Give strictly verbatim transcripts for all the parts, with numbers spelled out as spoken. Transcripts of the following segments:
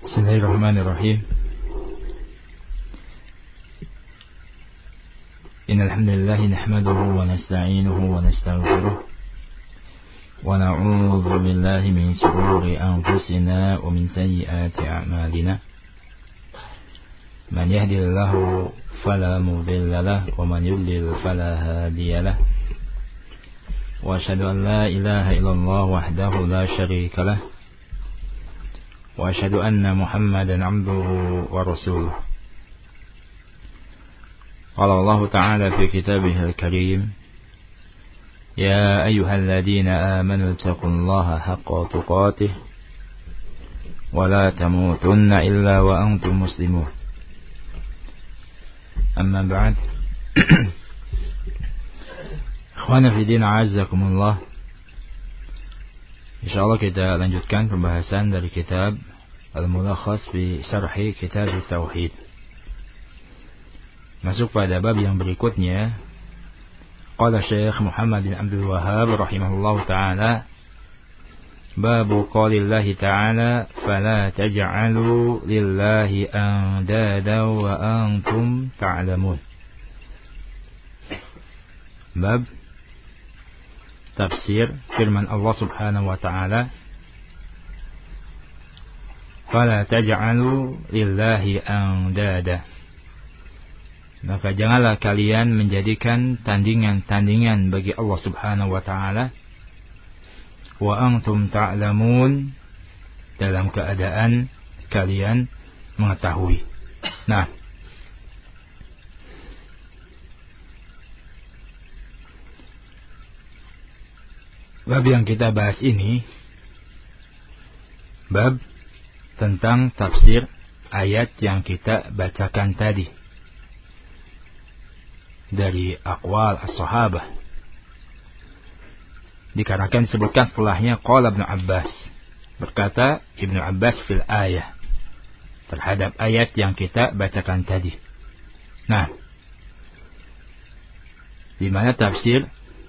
Bismillahirrahmanirrahim. Innal hamdalillah nahmaduhu wa nasta'inuhu wa nastaghfiruh wa na'udzu billahi min shururi anfusina wa min sayyiati a'malina. Man yahdihillahu fala mudilla lahu wa man yudlil fala hadiya lahu. Wa asyhadu an la ilaha illallah wahdahu la syarika lahu. Wa asyhadu anna Muhammadan 'abduhu wa rasuluh. Qala Allah Ta'ala fi kitabihil karim, ya ayyuhalladzina amanu taqullaha haqqa tuqatih wa la tamutunna illa wa antum muslimun. Amma ba'd. Ikhwana fi din, a'azzakumullah. Insyaallah kita lanjutkan pembahasan dari kitab Al-Mulakhas fi Syarhi Kitab Tauhid. Masuk pada bab yang berikutnya. Qala Syekh Muhammad bin Abdul Wahhab rahimahullahu taala, babu qaulillahi ta'ala fala taj'alu lillahi andada wa antum ta'lamun. Bab tafsir firman Allah Subhanahu wa taala, fala taj'alu lillahi andada. Maka janganlah kalian menjadikan tandingan-tandingan bagi Allah Subhanahu wa taala, wa antum ta'lamun, dalam keadaan kalian mengetahui. Nah, bab yang kita bahas ini bab tentang tafsir ayat yang kita bacakan tadi dari aqwal as-sahabah. Dikarenakan disebutkan setelahnya qala Ibnu Abbas, berkata Ibnu Abbas fil ayah, terhadap ayat yang kita bacakan tadi. Nah, di mana tafsir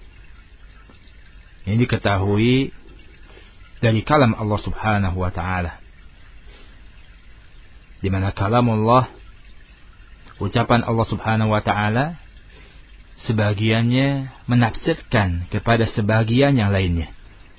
ini diketahui dari kalam Allah Subhanahu wa taala, di mana kalamullah, ucapan Allah Subhanahu wa taala, sebagiannya menafsirkan kepada sebagian yang lainnya.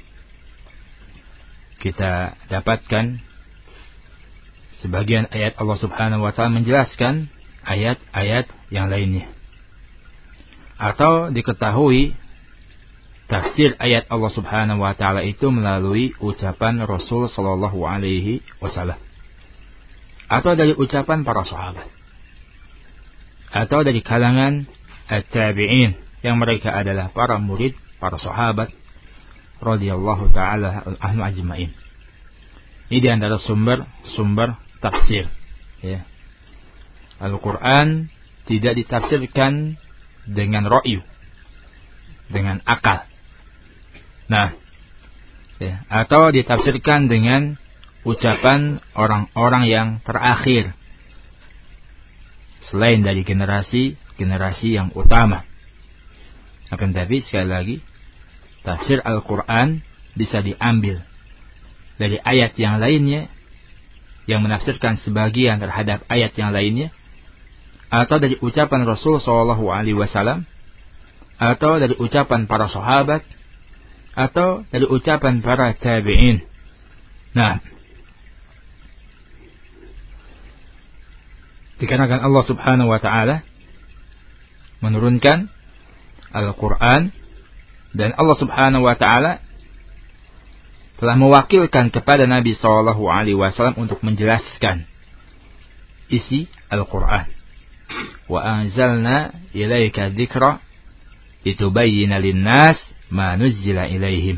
Kita dapatkan sebagian ayat Allah Subhanahu wa taala menjelaskan ayat-ayat yang lainnya, atau diketahui tafsir ayat Allah Subhanahu wa taala itu melalui ucapan Rasul sallallahu alaihi wasallam, atau dari ucapan para sahabat, atau dari kalangan at-tabi'in, yang mereka adalah para murid para sahabat radhiyallahu taala anhum ajma'in. Ini di antara sumber-sumber tafsir, ya. Al-Qur'an tidak ditafsirkan dengan ra'yu, dengan akal. Nah, ya, atau ditafsirkan dengan ucapan orang-orang yang terakhir selain dari generasi-generasi yang utama. Akan tapi sekali lagi, tafsir Al-Quran bisa diambil dari ayat yang lainnya yang menafsirkan sebagian terhadap ayat yang lainnya, atau dari ucapan Rasul sallallahu alaihi wasallam, atau dari ucapan para sahabat, atau dari ucapan para tabi'in. Nah, dikarenakan Allah Subhanahu wa taala menurunkan Al-Qur'an, dan Allah Subhanahu wa taala telah mewakilkan kepada Nabi sallallahu alaihi wasallam untuk menjelaskan isi Al-Qur'an. Wa anzalna ilaika dzikra litubayyana lin-nas ma nuzzila ilaihim.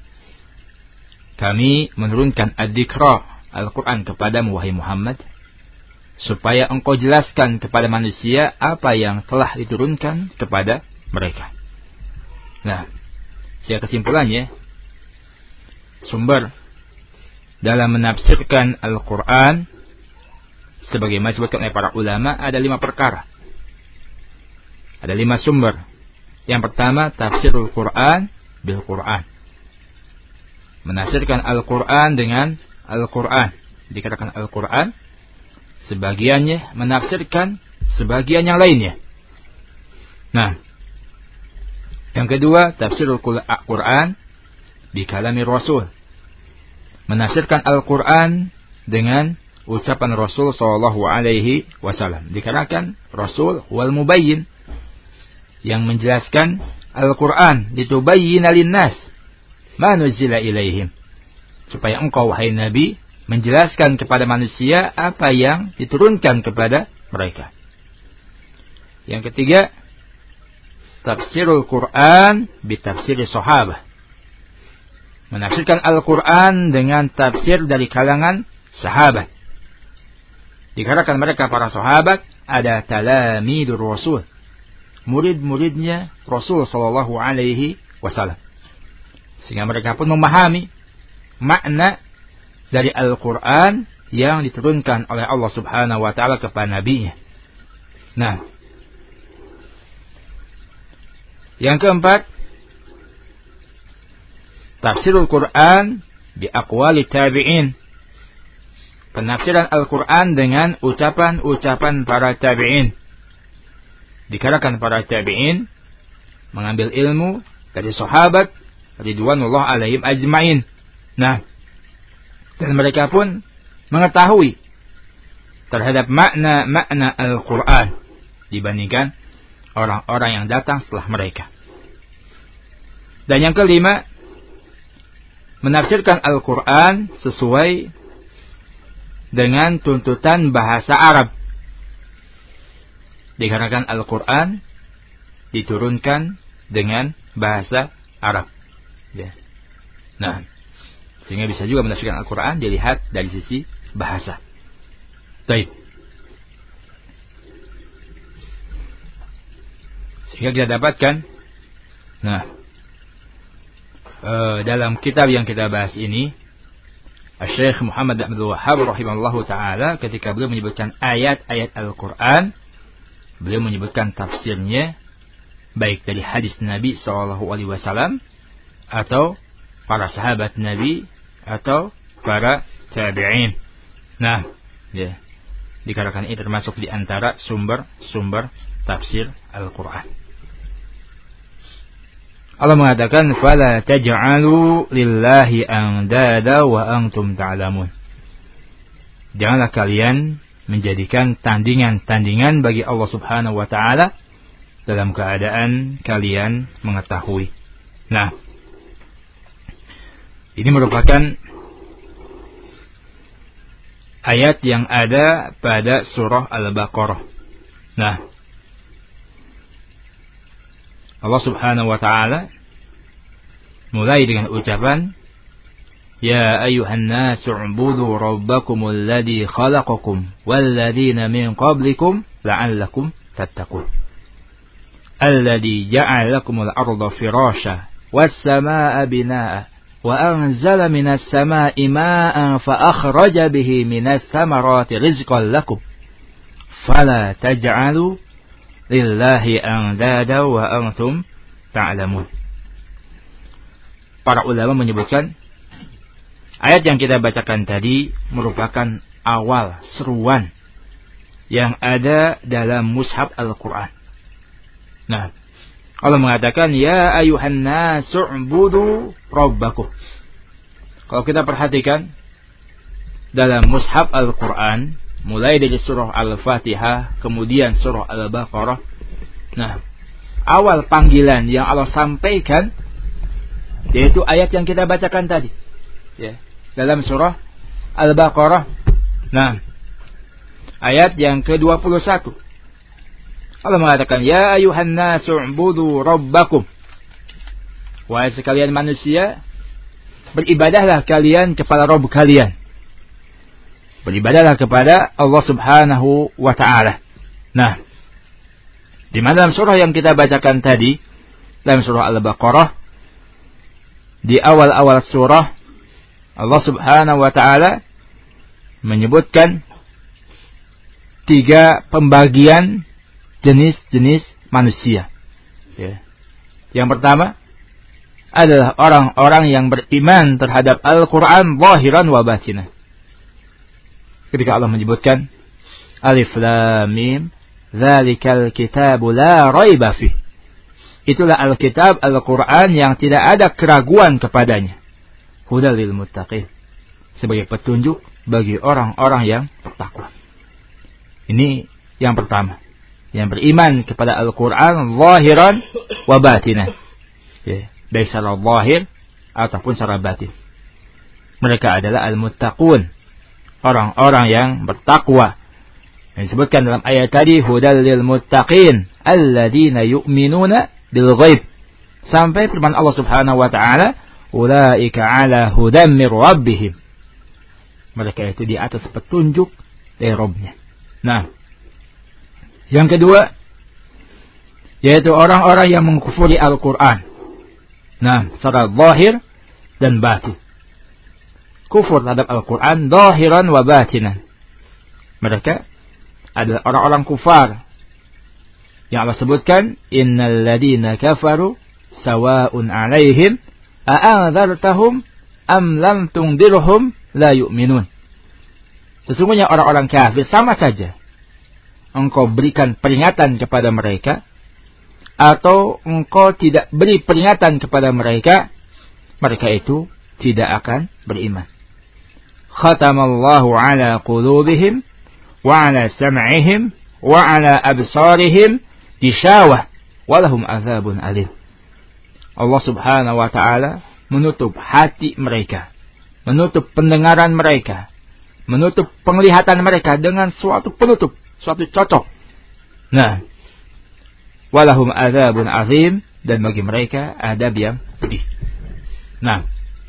Kami menurunkan ad-dzikra, Al-Quran, kepadamu wahai Muhammad, supaya engkau jelaskan kepada manusia apa yang telah diturunkan kepada mereka. Nah, secara kesimpulannya, sumber dalam menafsirkan Al-Quran sebagaimana disebutkan oleh para ulama ada lima perkara. Ada lima sumber. Yang pertama, tafsirul Quran bil Quran, menafsirkan Al-Quran dengan Al-Quran. dikatakan Al-Quran, sebagiannya menafsirkan sebagian yang lainnya. Nah, yang kedua, tafsirul Quran bi kalami Rasul, menafsirkan Al-Quran dengan ucapan Rasul sallallahu alaihi wasallam. Dikarenakan Rasul wal mubayyin, yang menjelaskan Al-Quran, litubayyina linnas ma nuzila ilaihim, supaya engkau wahai Nabi menjelaskan kepada manusia apa yang diturunkan kepada mereka. Yang ketiga, tafsirul Quran bi tafsiri sahabah, menafsirkan Al-Quran dengan tafsir dari kalangan sahabat. Dikarenakan mereka para sahabat ada talamidur Rasul, murid-muridnya Rasul sallallahu alaihi wasallam, sehingga mereka pun memahami makna dari Al-Quran yang diturunkan oleh Allah subhanahu wa ta'ala kepada Nabi-Nya. Nah, yang keempat, tafsirul Quran bi aqwali tabi'in, penafsiran Al-Quran dengan ucapan-ucapan para tabi'in. Dikarenakan para tabi'in mengambil ilmu dari sahabat ridwanullah alaihim ajma'in. Nah, dan mereka pun mengetahui terhadap makna-makna Al-Quran dibandingkan orang-orang yang datang setelah mereka. Dan yang kelima, menafsirkan Al-Quran sesuai dengan tuntutan bahasa Arab. Dikarenakan Al-Quran diturunkan dengan bahasa Arab. Ya. Nah, sehingga bisa juga menafsirkan Al-Quran dilihat dari sisi bahasa. Baik. Sehingga kita dapatkan, nah, e, dalam kitab yang kita bahas ini, Syekh Muhammad Abdul Wahhab rahimahullahu ta'ala, ketika beliau menyebutkan ayat-ayat Al-Quran, beliau menyebutkan tafsirnya baik dari hadis Nabi sallallahu alaihi wasallam atau para sahabat Nabi atau para tabi'in. Nah, ya, dikarenakan ini termasuk di antara sumber-sumber tafsir Al-Quran. Allah mengatakan, "Fala taj'alu lillahi andada wa antum ta'lamun." Janganlah kalian menjadikan tandingan-tandingan bagi Allah Subhanahu wa taala dalam keadaan kalian mengetahui. Nah, ini merupakan ayat yang ada pada surah Al-Baqarah. Nah, Allah Subhanahu wa taala mulai dengan ucapan, "Ya ayyuhan nasu ubudu rabbakumul ladzi khalaqakum wal ladzina min qablikum la'allakum tattaqun. Alladzi ja'ala lakumul arda firasha was samaa'a binaa'a wa anzala minas samaa'i maa'an fa akhraja bihi minas thamarati rizqan lakum. Fala taj'alu lillahi andada wa antum ta'lamun." Para ulama menyebutkan ayat yang kita bacakan tadi merupakan awal seruan yang ada dalam mushaf Al-Quran. Nah, Allah mengatakan, "Ya ayuhan nasu ubudu rabbakum." Kalau kita perhatikan dalam mushaf Al-Quran, mulai dari surah Al-Fatihah, kemudian surah Al-Baqarah, nah, awal panggilan yang Allah sampaikan yaitu ayat yang kita bacakan tadi, ya, dalam surah Al-Baqarah. Nah, ayat yang ke dua puluh satu. Allah mengatakan, "Ya ayuhan nasu ubudu rabbakum." Wahai sekalian manusia, beribadahlah kalian kepada Rabb kalian. Beribadahlah kepada Allah Subhanahu wa taala. Nah, di mana dalam surah yang kita bacakan tadi, dalam surah Al-Baqarah, di awal-awal surah Allah Subhanahu wa taala menyebutkan tiga pembagian jenis-jenis manusia. Ya. Yang pertama adalah orang-orang yang beriman terhadap Al-Quran zahiran wa batinan. ketika Allah menyebutkan Alif Lam Mim, Dzalikal kitabu la raiba fih. Itulah Alkitab, Al-Quran yang tidak ada keraguan kepadanya. Hudal lil muttaqin. Sebagai petunjuk bagi orang-orang yang bertakwa. Ini yang pertama. Yang beriman kepada Al-Quran zahiran wa batinan. Ya, baik secara zahir ataupun secara batin. Mereka adalah al-muttaqun. Orang-orang yang bertakwa. Yang disebutkan dalam ayat tadi, hudal lil muttaqin alladzina yu'minuna bil ghaib. Sampai firman Allah Subhanahu wa taala, ulaika ala hudam mir rabbihim. Mereka itu di atas petunjuk dari Rabbnya. Nah, yang kedua yaitu orang-orang yang mengkufuri Al-Qur'an. Nah, secara zahir dan batin. Kufur terhadap Al-Quran zahiran wa batinan. Mereka adalah orang-orang kufar yang Allah sebutkan, innal ladina kafaru sawa'un 'alaihim a'anzartahum am lam tundirhum la yu'minun. Sesungguhnya orang-orang kafir sama saja engkau berikan peringatan kepada mereka atau engkau tidak beri peringatan kepada mereka, mereka itu tidak akan beriman. Khatamallahu ala qulubihim wa ala sam'ihim wa ala absarihim gishawah walahum azabun alim. Allah Subhanahu wa taala menutup hati mereka, menutup pendengaran mereka, menutup penglihatan mereka dengan suatu penutup, suatu cocok. Nah, walahum azabun azim, dan bagi mereka adab yang pedih. Nah,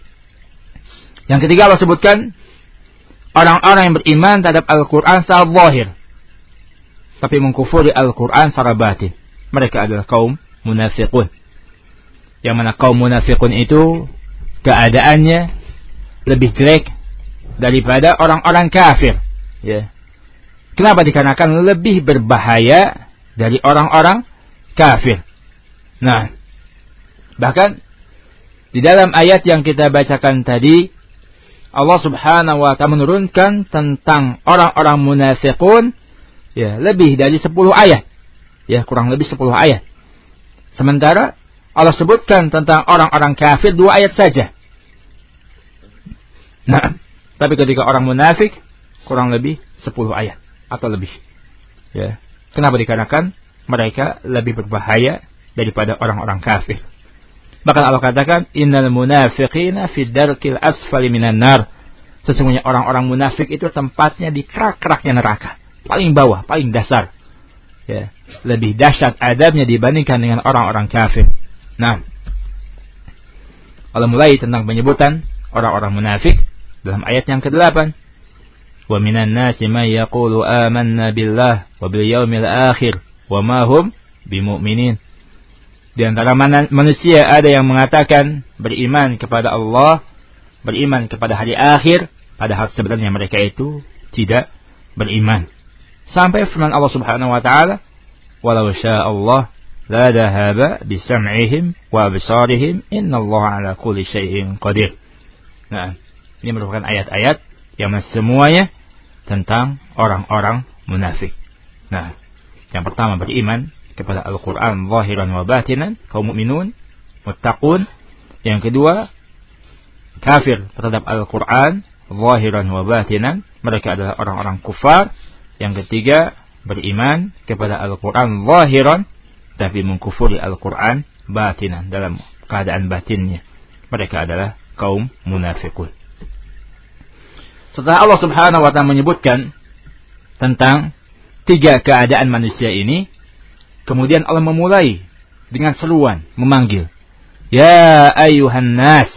yang ketiga Allah sebutkan orang-orang yang beriman terhadap Al-Quran secara zahir, tapi mengkufuri Al-Quran secara batin. Mereka adalah kaum munafiqun. Yang mana kaum munafiqun itu keadaannya lebih jelek daripada orang-orang kafir. Ya. Kenapa? Dikarenakan lebih berbahaya dari orang-orang kafir. Nah, bahkan di dalam ayat yang kita bacakan tadi, Allah Subhanahu wa taala menurunkan tentang orang-orang munafiqun ya lebih dari sepuluh ayat. Ya, kurang lebih sepuluh ayat. Sementara Allah sebutkan tentang orang-orang kafir dua ayat saja. Nah, tapi ketika orang munafik kurang lebih sepuluh ayat atau lebih. Ya. Kenapa? Dikarenakan mereka lebih berbahaya daripada orang-orang kafir. Bahkan Allah katakan, innal munafiqina fi darkil asfali minan nar. Sesungguhnya orang-orang munafik itu tempatnya di kerak-keraknya neraka, paling bawah, paling dasar. Ya, lebih dahsyat adabnya dibandingkan dengan orang-orang kafir. Nah, Allah mulai tentang penyebutan orang-orang munafik dalam ayat yang kedelapan. Wa minan nasi may yaqulu amanna billah wa bil yaumil akhir wa ma hum bimu'minin. Di antara manusia ada yang mengatakan beriman kepada Allah, beriman kepada hari akhir, padahal sebenarnya mereka itu tidak beriman. Sampai firman Allah Subhanahu wa taala, "Walau syaa Allah la dhahaba bi sam'ihim wa absarihim, innallaha 'ala kulli syai'in qadir." Nah, ini merupakan ayat-ayat yang semuanya tentang orang-orang munafik. Nah, yang pertama beriman kepada Al-Quran zahiran wa batinan, kaum mukminun, muttaqun. Yang kedua, kafir terhadap Al-Quran zahiran wa batinan, mereka adalah orang-orang kufar. Yang ketiga, beriman kepada Al-Quran zahiran, tapi mengkufuri Al-Quran batinan, dalam keadaan batinnya. Mereka adalah kaum munafikun. Setelah Allah Subhanahu wa taala menyebutkan tentang tiga keadaan manusia ini, kemudian Allah memulai dengan seruan, memanggil, ya ayyuhan nas,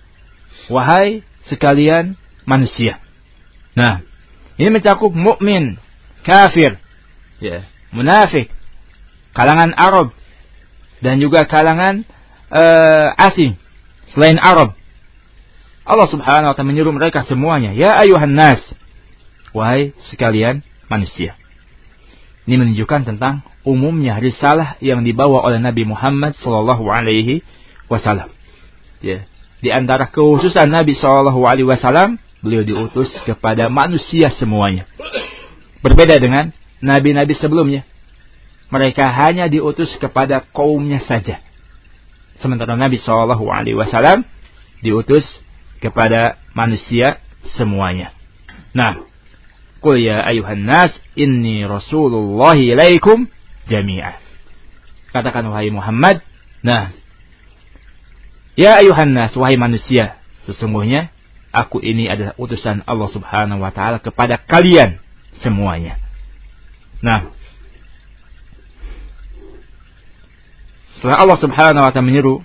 wahai sekalian manusia. Nah, ini mencakup mukmin, kafir, ya, munafik, kalangan Arab, dan juga kalangan uh, asing selain Arab. Allah Subhanahu wa taala menyuruh mereka semuanya, ya ayyuhan nas, wahai sekalian manusia. Ini menunjukkan tentang umumnya risalah yang dibawa oleh Nabi Muhammad sallallahu alaihi wasallam. Ya, di antara kekhususan Nabi sallallahu alaihi wasallam beliau diutus kepada manusia semuanya. Berbeda dengan nabi-nabi sebelumnya. Mereka hanya diutus kepada kaumnya saja. Sementara Nabi shallallahu alaihi wasallam diutus kepada manusia semuanya. Nah, qul ya ayuhan nas inni rasulullahi ilaikum jami'ah. Katakan wahai Muhammad, nah, ya ayuhan nas, wahai manusia, sesungguhnya aku ini adalah utusan Allah Subhanahu wa taala kepada kalian semuanya. Nah, setelah Allah Subhanahu wa taala menyeru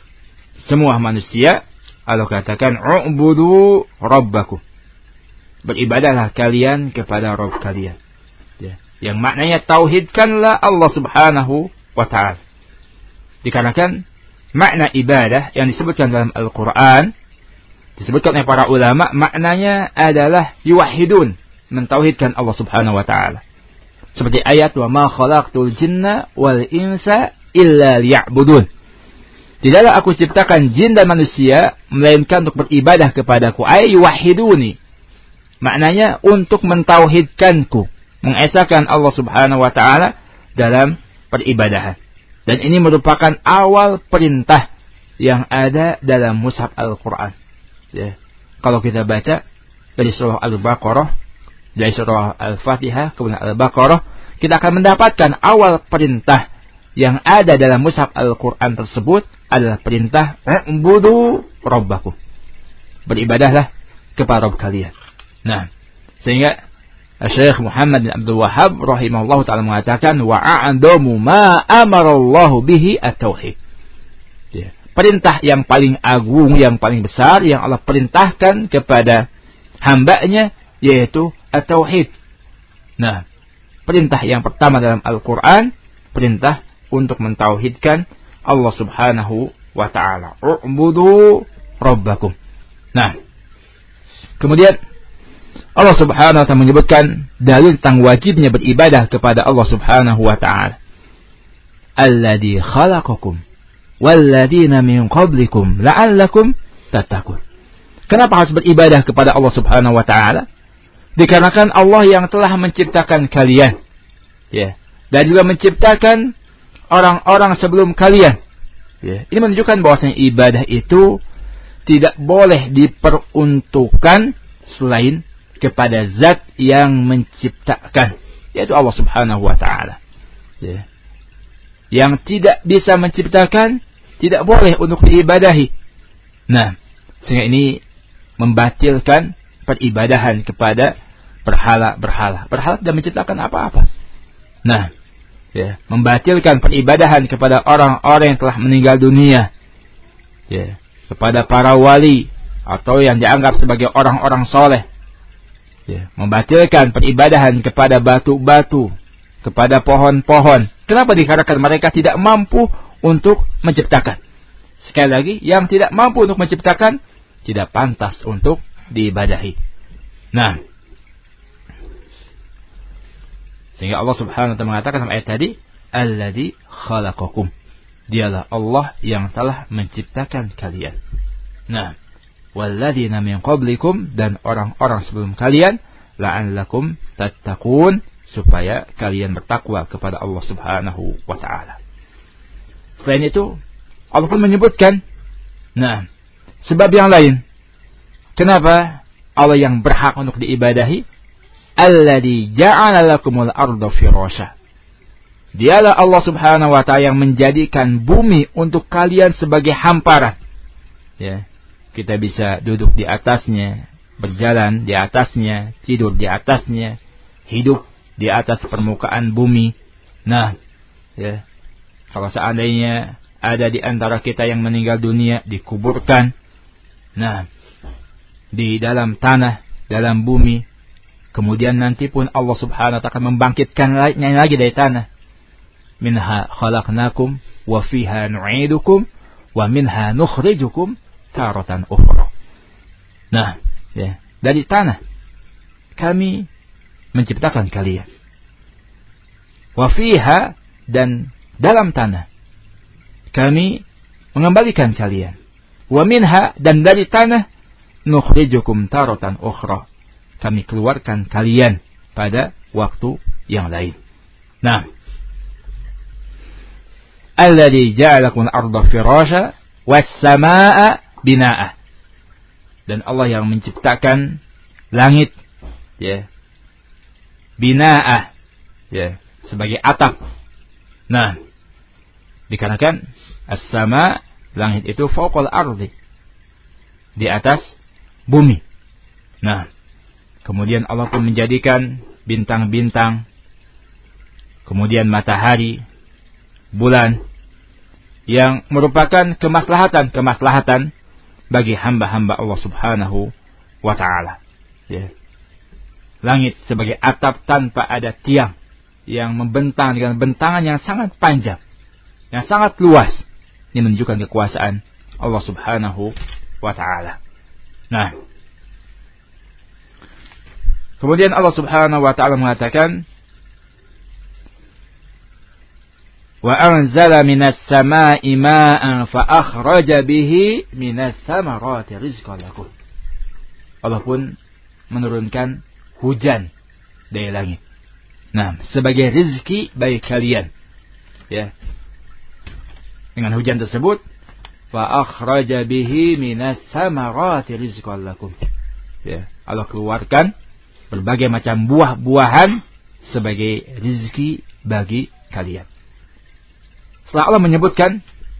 semua manusia, Allah katakan u'budu rabbakum. Beribadahlah kalian kepada Rabb kalian. Ya. Yang maknanya tauhidkanlah Allah Subhanahu wa taala. Dikarenakan makna ibadah yang disebutkan dalam Al-Qur'an disebutkan oleh para ulama, maknanya adalah yuwahhidun, mentauhidkan Allah Subhanahu wa taala. Seperti ayat wa ma khalaqtul jinna wal insa illa liya'budun. Tidaklah aku ciptakan jin dan manusia melainkan untuk beribadah kepadaku. Ay yuwahhiduni. Maknanya untuk mentauhidkanku, mengesahkan Allah Subhanahu wa taala dalam peribadahan. Dan ini merupakan awal perintah yang ada dalam mushaf Al-Qur'an. Ya. Kalau kita baca dari surah Al-Baqarah, dari surah Al-Fatihah, kemudian Al-Baqarah, kita akan mendapatkan awal perintah yang ada dalam mushaf Al-Quran tersebut adalah perintah u'budu rabbakum. Beribadahlah kepada Rabb kalian. Nah, sehingga Syekh Muhammad bin Abdul Wahhab rahimahullah ta'ala mengatakan wa a'damu ma amarallahu bihi at-tauhid. Ya. Perintah yang paling agung, yang paling besar yang Allah perintahkan kepada hambanya yaitu at-tauhid. Nah, perintah yang pertama dalam Al-Quran, perintah untuk mentauhidkan Allah Subhanahu wa ta'ala. U'budu rabbakum. Nah, kemudian Allah Subhanahu wa ta'ala menyebutkan dalil tentang wajibnya beribadah kepada Allah Subhanahu wa ta'ala. Alladzi khalaqakum walladzina min qablikum la'allakum tattaqun. Kenapa harus beribadah kepada Allah Subhanahu wa ta'ala? Dikarenakan Allah yang telah menciptakan kalian, ya, dan juga menciptakan orang-orang sebelum kalian. Ya. Ini menunjukkan bahwasanya ibadah itu tidak boleh diperuntukkan selain kepada zat yang menciptakan, yaitu Allah Subhanahu wa ta'ala. Ya. Yang tidak bisa menciptakan tidak boleh untuk diibadahi. Nah, sehingga ini membatalkan peribadahan kepada berhala-berhala. Berhala tidak menciptakan apa-apa. Nah, ya, membatalkan peribadahan kepada orang-orang yang telah meninggal dunia, ya, kepada para wali atau yang dianggap sebagai orang-orang soleh, ya, membatalkan peribadahan kepada batu-batu, kepada pohon-pohon. Kenapa? Dikarenakan mereka tidak mampu untuk menciptakan. Sekali lagi, yang tidak mampu untuk menciptakan tidak pantas untuk diibadahi. Nah, sehingga Allah Subhanahu wa ta'ala mengatakan dalam ayat tadi, alladzi khalaqakum. Dialah Allah yang telah menciptakan kalian. Nah, walladzina min qablikum, dan orang-orang sebelum kalian, la'allakum tattaqun, supaya kalian bertakwa kepada Allah Subhanahu wa ta'ala. Selain itu, Allah pun menyebutkan, nah, sebab yang lain. Kenapa Allah yang berhak untuk diibadahi? Alladzi ja'ala lakumul arda firasha. Dialah Allah Subhanahu wa ta'ala yang menjadikan bumi untuk kalian sebagai hamparan. Ya, kita bisa duduk di atasnya, berjalan di atasnya, tidur di atasnya, hidup di atas permukaan bumi. Nah, ya, kalau seandainya ada di antara kita yang meninggal dunia, dikuburkan, nah, di dalam tanah, dalam bumi, kemudian nanti pun Allah Subhanahu wa ta'ala akan membangkitkannya lagi dari tanah. Minha khalaqnakum wa fiha nu'idukum wa minha nukhrijukum taratan ukhra. Nah, ya, dari tanah kami menciptakan kalian. Wa fiha, dan dalam tanah kami mengembalikan kalian. Wa minha, dan dari tanah nukhrijukum taratan ukhra. Kami keluarkan kalian pada waktu yang lain. Nah, alladzi ja'alakum al-ardha firasha was-samaa'a binaa'a. Dan Allah yang menciptakan langit, ya, binaa'a, ya, sebagai atap. Nah, dikarenakan as-sama', langit itu fawqal ardi, di atas bumi. Nah, kemudian Allah pun menjadikan bintang-bintang, kemudian matahari, bulan, yang merupakan kemaslahatan-kemaslahatan bagi hamba-hamba Allah Subhanahu wa ta'ala. Ya. Langit sebagai atap tanpa ada tiang yang membentang dengan bentangan yang sangat panjang, yang sangat luas. Ini menunjukkan kekuasaan Allah Subhanahu wa ta'ala. Nah, kemudian Allah Subhanahu wa ta'ala mengatakan, wa anzala minas samaa'i ma'an fa akhraja bihi minas samarati rizqan lakum. Allah pun menurunkan hujan dari langit. Nah, sebagai rezeki bagi kalian. Ya. Dengan hujan tersebut, fa akhraja bihi minas samarati rizqan lakum. Ya, Allah keluarkan berbagai macam buah-buahan sebagai rezeki bagi kalian. Setelah Allah menyebutkan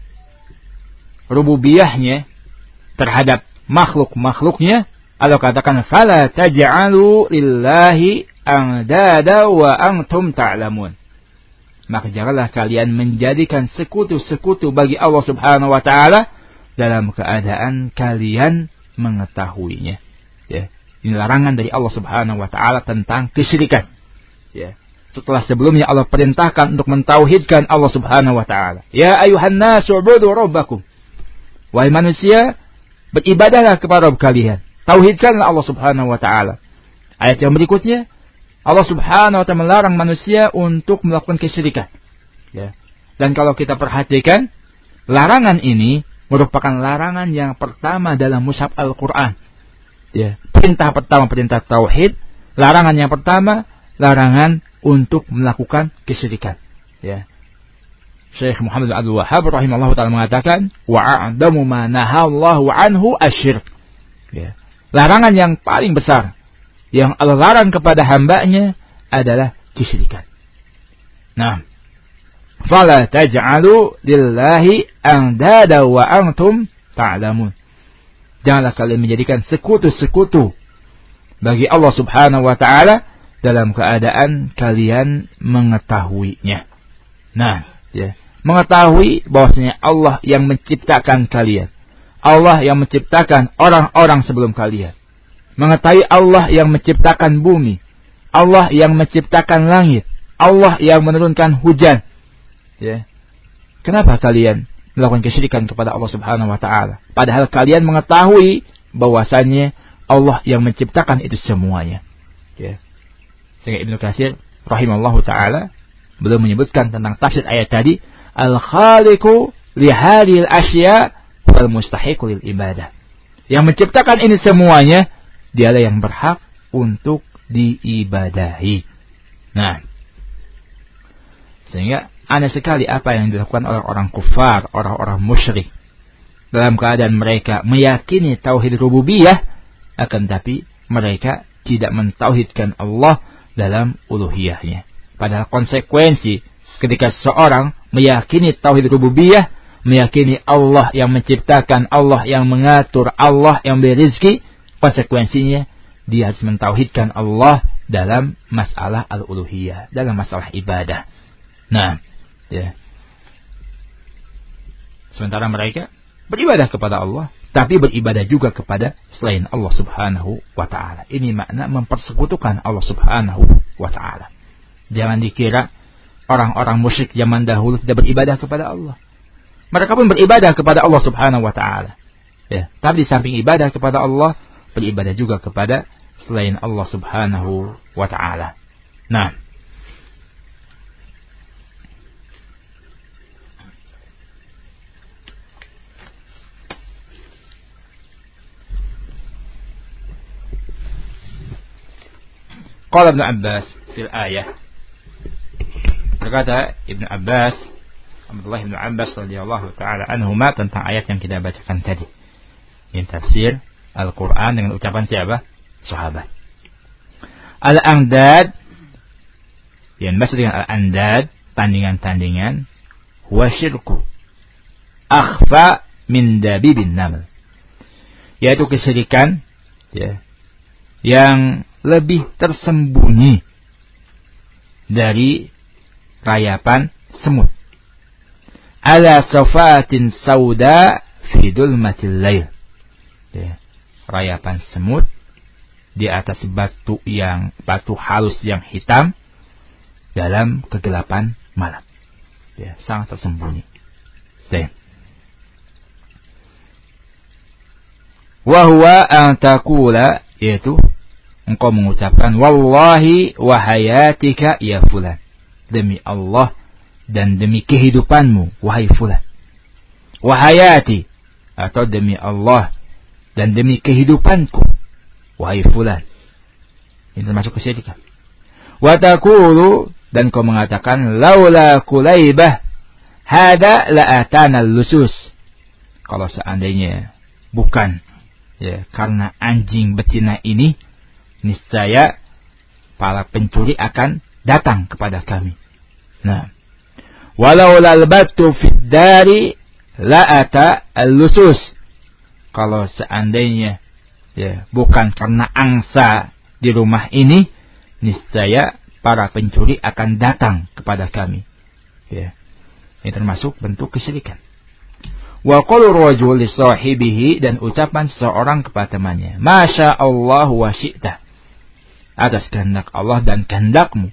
rububiyahnya terhadap makhluk-makhluknya, Allah katakan, fala taj'alu lillahi andada wa antum ta'lamun. Maka janganlah kalian menjadikan sekutu-sekutu bagi Allah Subhanahu wa ta'ala dalam keadaan kalian mengetahuinya. Ya. Ini larangan dari Allah Subhanahu wa ta'ala tentang kesyirikan. Ya. Setelah sebelumnya Allah perintahkan untuk mentauhidkan Allah Subhanahu wa ta'ala. Ya ayuhan nasu ubudu rabbakum. Wahai manusia, beribadahlah kepada Rabb kalian. Tauhidkanlah Allah Subhanahu wa ta'ala. Ayat yang berikutnya, Allah Subhanahu wa ta'ala melarang manusia untuk melakukan kesyirikan. Ya. Dan kalau kita perhatikan, larangan ini merupakan larangan yang pertama dalam mushaf Al-Quran. Ya. Perintah pertama, perintah tauhid. Larangan yang pertama, larangan untuk melakukan kesyirikan. Ya. Syekh Muhammad bin Abdul Wahhab rahimahullah ta'ala mengatakan, wa'adamu ma nahallahu anhu asyirk. Ya. Larangan yang paling besar yang Allah larang kepada hambanya adalah kesyirikan. Nah, fala taj'alu lillahi andada wa antum ta'lamun. Janganlah kalian menjadikan sekutu-sekutu bagi Allah Subhanahu wa ta'ala dalam keadaan kalian mengetahuinya. Nah, ya, mengetahui bahwasanya Allah yang menciptakan kalian, Allah yang menciptakan orang-orang sebelum kalian, mengetahui Allah yang menciptakan bumi, Allah yang menciptakan langit, Allah yang menurunkan hujan. Ya, kenapa kalian melakukan kesyirikan kepada Allah Subhanahu wa ta'ala? Padahal kalian mengetahui bahwasanya Allah yang menciptakan itu semuanya. Ya. Sehingga Ibnu Katsir rahimallahu ta'ala belum menyebutkan tentang tafsir ayat tadi, al-khaliqu li hadhil asya wal mustahiqu lil ibadah. Yang menciptakan ini semuanya, dialah yang berhak untuk diibadahi. Nah, sehingga aneh sekali apa yang dilakukan oleh orang kufar, orang-orang musyrik, dalam keadaan mereka meyakini tauhid rububiyah, akan tapi mereka tidak mentauhidkan Allah dalam uluhiyahnya. Padahal konsekuensi ketika seorang meyakini tauhid rububiyah, meyakini Allah yang menciptakan, Allah yang mengatur, Allah yang beri rezeki, konsekuensinya dia harus mentauhidkan Allah dalam masalah al-uluhiyah, dalam masalah ibadah. Nah, ya. Sementara mereka beribadah kepada Allah, tapi beribadah juga kepada selain Allah Subhanahu wa ta'ala. Ini makna mempersekutukan Allah Subhanahu wa ta'ala. Jangan dikira orang-orang musyrik zaman dahulu tidak beribadah kepada Allah. Mereka pun beribadah kepada Allah Subhanahu wa ta'ala. Ya, tapi di samping ibadah kepada Allah, beribadah juga kepada selain Allah Subhanahu wa ta'ala. Nah, Qala Ibnu Abbas fil ayah. Berkata Ibnu Abbas, Abdullah Ibnu Abbas radhiyallahu taala anhuma tentang ayat yang kita bacakan tadi. Ini tafsir Al-Qur'an dengan ucapan siapa? Sahabat. Al-andad, yang maksud dengan al-andad, tandingan-tandingan, huwa syirku akhfa min dabibin naml, yaitu kesyirikan ya, yang lebih tersembunyi dari rayapan semut. Ala safatin sauda fi dulmatil lail, ya, rayapan semut di atas batu yang batu halus yang hitam dalam kegelapan malam, ya, sangat tersembunyi. Ya. Wa huwa an taqula, yaitu engkau mengucapkan wallahi wa hayatika ya fulan, demi Allah dan demi kehidupanmu wahai fulan. Wa hayati, atau demi Allah dan demi kehidupanku wahai fulan. Ini termasuk kesyirikan. Wa taqulu, dan kau mengatakan laula Kulaibah hada la atana lusus, kalau seandainya bukan ya karena anjing betina ini, niscaya para pencuri akan datang kepada kami. Nah, walau lalbatu fid dari la ata al-lusus, kalau seandainya ya bukan karena angsa di rumah ini, niscaya para pencuri akan datang kepada kami. Ya. Ini termasuk bentuk kesyirikan. Wa qalu rajul li sahibihi, dan ucapan seorang kepada temannya, masya Allah wa syi'ta, atas kehendak Allah dan kehendakmu.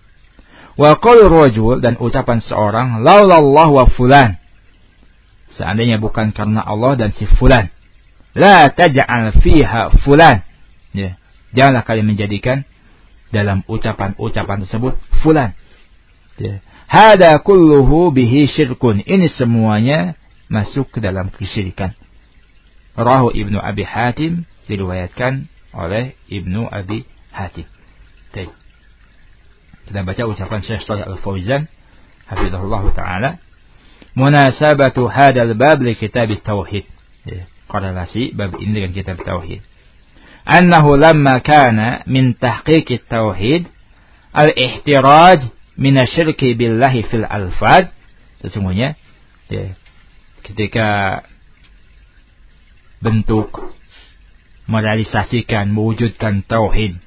Wa qalu rajul, dan ucapan seorang, laulallah wa fulan, seandainya bukan karena Allah dan si fulan, la taj'al fiha fulan, ya, janganlah kalian menjadikan dalam ucapan-ucapan tersebut fulan. Ya. Hada kulluhu bihi syirkun, ini semuanya masuk ke dalam kesyirikan. Rahu Ibnu Abi Hatim, diriwayatkan oleh Ibnu Abi Hatim. Baik. Kita baca ucapan Syekh Shalih Al-Fauzan hafizahullah taala, munasabatu hadal bab li kitab tauhid, ya, korelasi bab ini dengan kitab tauhid. Annahu lamma kana min tahqiq at-tauhid al-ihtiraj min asy-syirki billahi fil alfad, sesungguhnya ya, ketika bentuk merealisasikan, mewujudkan tauhid,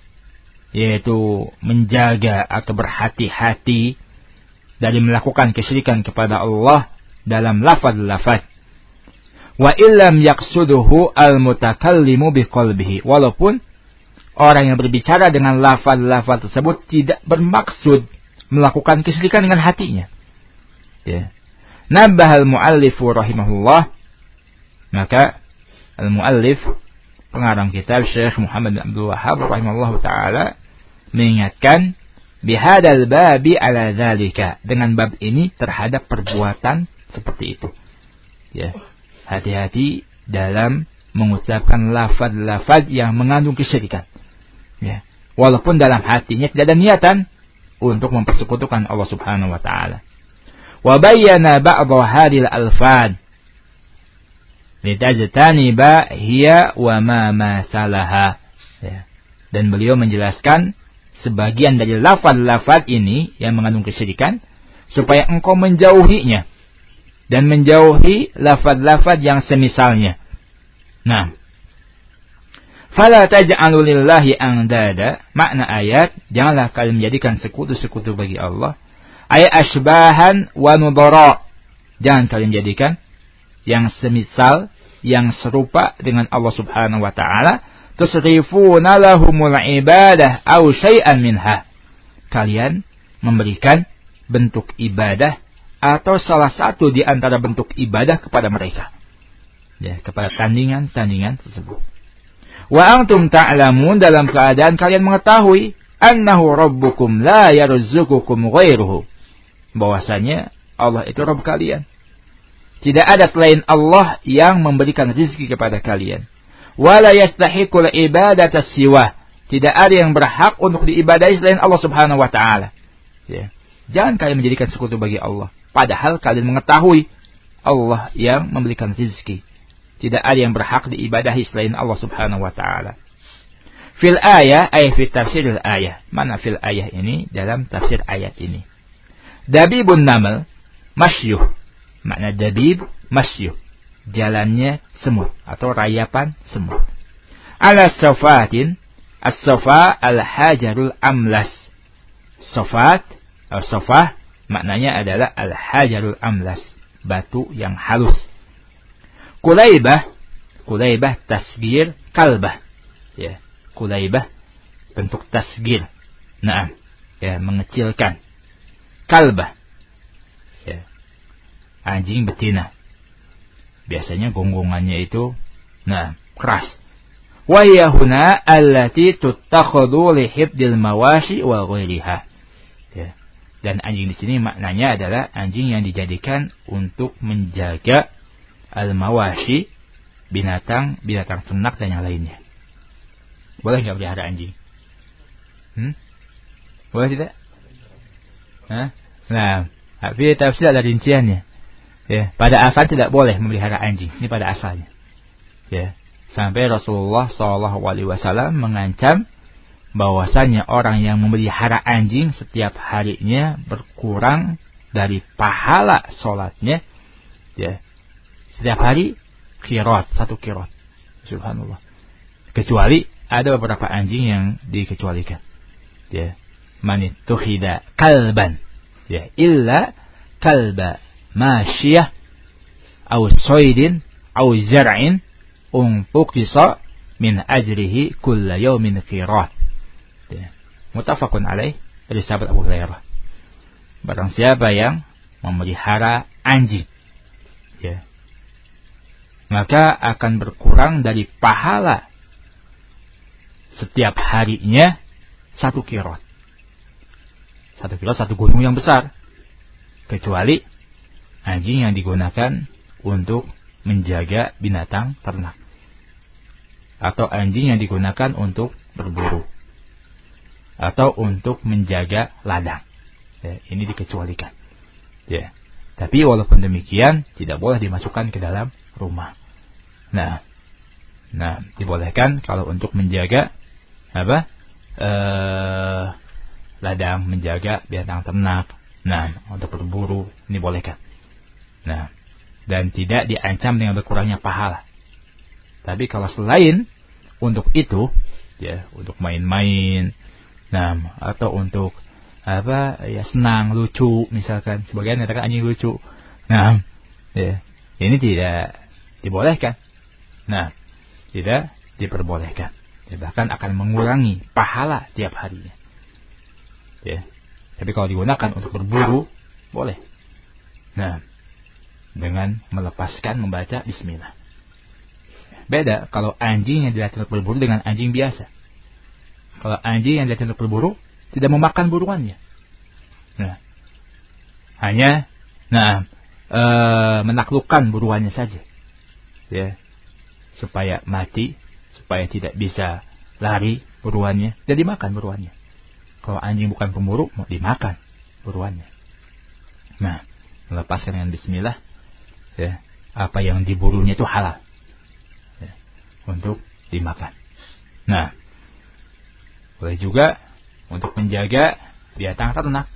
yaitu menjaga atau berhati-hati dari melakukan kesyirikan kepada Allah dalam lafaz-lafaz. Wa illam yaqsuduhu al-mutakallimu biqalbihi, walaupun orang yang berbicara dengan lafaz-lafaz tersebut tidak bermaksud melakukan kesyirikan dengan hatinya. Ya. Nabbah al-muallifu rahimahullah, maka al-muallif pengarang kitab Syekh Muhammad bin Abdul Wahhab rahimahullah taala mengingatkan bihadal babi ala dzalika, dengan bab ini terhadap perbuatan seperti itu. Ya. Hati-hati dalam mengucapkan lafaz-lafaz yang mengandung kesyirikan. Ya. Walaupun dalam hatinya tidak ada niatan untuk mempersekutukan Allah Subhanahu wa taala. Wa bayyana ba'dha hadhil alfad litajtaniba hiya wa ma masalaha. Ya. Dan beliau menjelaskan sebagian dari lafaz-lafaz ini yang mengandung kesyirikan supaya engkau menjauhinya dan menjauhi lafaz-lafaz yang semisalnya. Nah, fala taj'alu lillahi andada, makna ayat, janganlah kalian menjadikan sekutu-sekutu bagi Allah. Ay asbahan wa nudara, jangan kalian jadikan yang semisal, yang serupa dengan Allah Subhanahu wa taala. Tusrifuna lahumul ibadah aw syai'an minha, kalian memberikan bentuk ibadah atau salah satu di antara bentuk ibadah kepada mereka, ya, kepada tandingan-tandingan tersebut. Wa antum ta'lamun, dalam keadaan kalian mengetahui, annahu rabbukum la yarzuqukum ghairuhu, bahwasanya Allah itu Rabb kalian, tidak ada selain Allah yang memberikan rezeki kepada kalian. Wala yastahiqul ibadata siwa, Tidak ada yang berhak untuk diibadahi selain Allah Subhanahu wa taala. Ya. Jangan kalian menjadikan sekutu bagi Allah, padahal kalian mengetahui Allah yang memberikan rezeki. Tidak ada yang berhak diibadahi selain Allah Subhanahu wa taala. Fil ayah ay fi tafsiril ayah. Mana fil ayah ini? Dalam tafsir ayat ini. Dabibun namal masyuh. Makna dabib masyuh. Jalannya semut atau rayapan semut. Ala safatin, as-safa al-hajarul amlas. Safat atau safah maknanya adalah al-hajarul amlas, batu yang halus. Kulaibah, kulaibah tasgir kalbah. Ya, kulaibah bentuk tasgir. Naam, ya, mengecilkan. Kalbah. Ya. Anjing betina. Biasanya gonggongannya itu nah, keras. Wa hiya huna allati tuttakhadhu li hifdil mawashi wa ghairiha. Ya. Dan anjing di sini maknanya adalah anjing yang dijadikan untuk menjaga al-mawashi, binatang, binatang ternak dan yang lainnya. Boleh enggak pelihara anjing? Hmm? Boleh tidak? Hah? Nah, tapi tafsir ada rinciannya. Ya, pada asal tidak boleh memelihara anjing. Ini pada asalnya. Ya, sampai Rasulullah Shallallahu Alaihi Wasallam mengancam bahwasannya orang yang memelihara anjing setiap harinya berkurang dari pahala sholatnya. Ya, setiap hari kirot, satu kirot. Subhanallah. Kecuali ada beberapa anjing yang dikecualikan. Ya, manituhida kalban. Ya, illa kalba masyiyah au soidin au zar'in unfuqisa min ajrihi kulla yawmin qirat. Ya. Muttafaqun alaih dari sahabat Abu Hurairah. Barang siapa yang memelihara anjing, ya, maka akan berkurang dari pahala setiap harinya satu kirot. Satu kirot, satu gunung yang besar. Kecuali anjing yang digunakan untuk menjaga binatang ternak. Atau anjing yang digunakan untuk berburu. Atau untuk menjaga ladang. Ya, ini dikecualikan. Ya. Tapi walaupun demikian, tidak boleh dimasukkan ke dalam rumah. Nah, nah dibolehkan kalau untuk menjaga apa? Eh, ladang, menjaga binatang ternak. Nah, untuk berburu, ini bolehkan. Nah, dan tidak diancam dengan berkurangnya pahala. Tapi kalau selain untuk itu, ya, untuk main-main, nah, atau untuk apa, ya, senang, lucu, misalkan, sebagian katakan anjing lucu. Nah, ya, ini tidak dibolehkan. Nah, tidak diperbolehkan. Ya, bahkan akan mengurangi pahala tiap harinya. Ya. Tapi kalau digunakan untuk berburu, boleh. Nah, dengan melepaskan membaca bismillah. Beda kalau anjing yang dilatih untuk berburu dengan anjing biasa. Kalau anjing yang dilatih untuk berburu tidak memakan buruannya. Nah, hanya nah e, menaklukkan buruannya saja. Ya. Supaya mati, supaya tidak bisa lari buruannya, jadi makan buruannya. Kalau anjing bukan pemburu, mau dimakan buruannya. Nah, melepaskan dengan bismillah, ya, apa yang diburunya itu halal, ya, untuk dimakan. Nah, boleh juga untuk menjaga binatang ternak,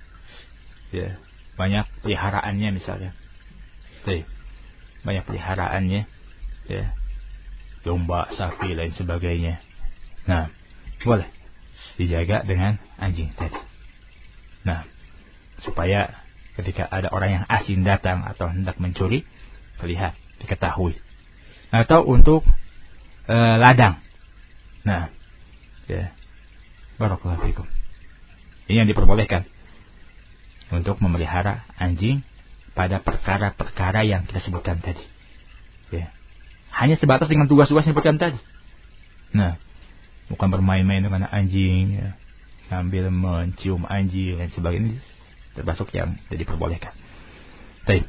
ya, banyak peliharaannya misalnya, Tuh, banyak peliharaannya, ya, domba, sapi, lain sebagainya. Nah, boleh dijaga dengan anjing tadi. Nah, supaya ketika ada orang yang asing datang atau hendak mencuri, terlihat, diketahui. Atau untuk e, ladang. Nah, ya, barakallahu fikum. Ini yang diperbolehkan untuk memelihara anjing pada perkara-perkara yang kita sebutkan tadi. Ya. Hanya sebatas dengan tugas-tugas yang disebutkan tadi. Nah, bukan bermain-main dengan anjing, ya, sambil mencium anjing dan sebagainya, termasuk yang tidak diperbolehkan. Baik.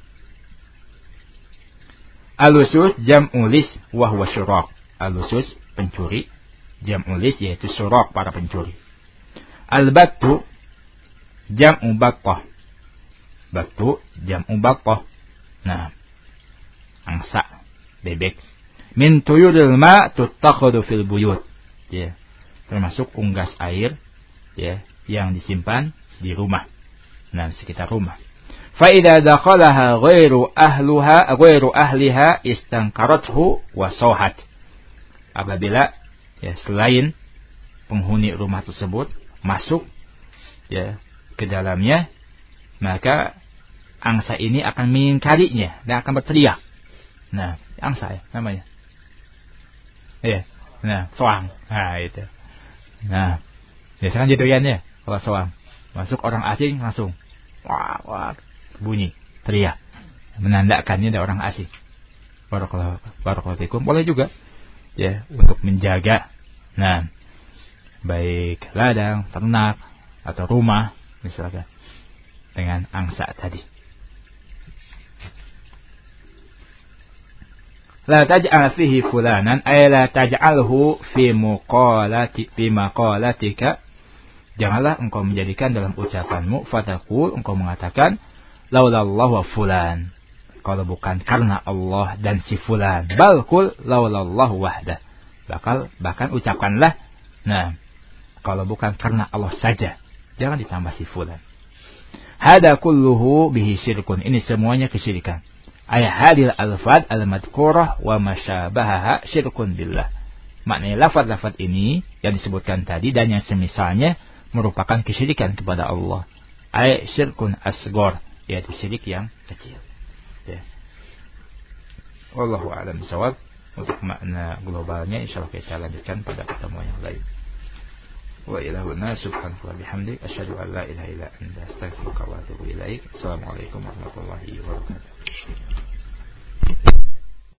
Al-lusus jam'u lis wa huwa syuraq. Al-lusus pencuri. Jam'ul lis yaitu suraq, para pencuri. Al-battu jam'u battah. Battu jam'u battah. Nah, angsa, bebek. Min tuyuril ma tuttakhadhu fil buyut. Ya, termasuk unggas air ya yang disimpan di rumah. Nah, sekitar rumah. Fa idza dakhalaha ghairu ahluha ghairu ahliha istanqarathu wa sawhat. Apabila ya selain penghuni rumah tersebut masuk ya ke dalamnya, maka angsa ini akan mengingkarinya dan akan berteriak. Nah, angsa ya namanya. Ya, nah, soang. Nah, itu. Nah, biasanya jadi doyannya kalau soang. Masuk orang asing langsung wah, wah, bunyi, teriak. Menandakan ini ada orang asing. Barakallahu barakallahu fikum. Boleh juga ya untuk menjaga nah baik ladang, ternak atau rumah misalkan dengan angsa tadi. La taj'al fihi fulanan ay la taj'alhu fi muqalati fi maqalatika. Janganlah engkau menjadikan dalam ucapanmu fataqul engkau mengatakan laulallahu wa fulan. Kalau bukan karena Allah dan si fulan, bal qul laulallahu wahda. Bakal bahkan ucapkanlah nah kalau bukan karena Allah saja. Jangan ditambah si fulan. Hada kulluhu bihi syirkun. Ini semuanya kesyirikan. Ay hadil alfad al-madhkurah wa masyabahaha syirkun billah. Maknanya lafaz-lafaz ini yang disebutkan tadi dan yang semisalnya merupakan kesyirikan kepada Allah. Ay syirkun asghar, yaitu syirik yang kecil. Ya. Wallahu a'lam bishawab. Untuk makna globalnya insyaallah kita lanjutkan pada pertemuan yang lain. Wa ilahuna subhanahu wa bihamdik asyhadu an la ilaha illa anta astaghfiruka wa atubu ilaik. Assalamualaikum warahmatullahi wabarakatuh.